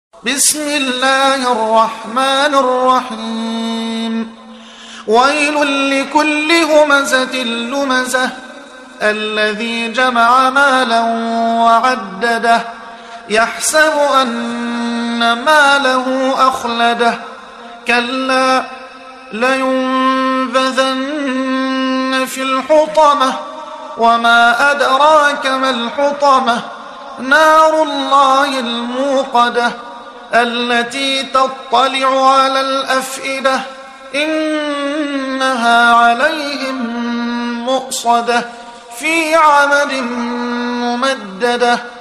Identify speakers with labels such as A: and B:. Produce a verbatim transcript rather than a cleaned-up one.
A: بسم الله الرحمن الرحيم ويل لكل همزة لمزة الذي جمع مالا وعدده يحسب أن ماله أخلده كلا لينبذن في الحطمة وما أدراك ما الحطمة نار الله الموقدة التي تطلع على الأفئدة إنها عليهم مؤصدة في عمد ممددة.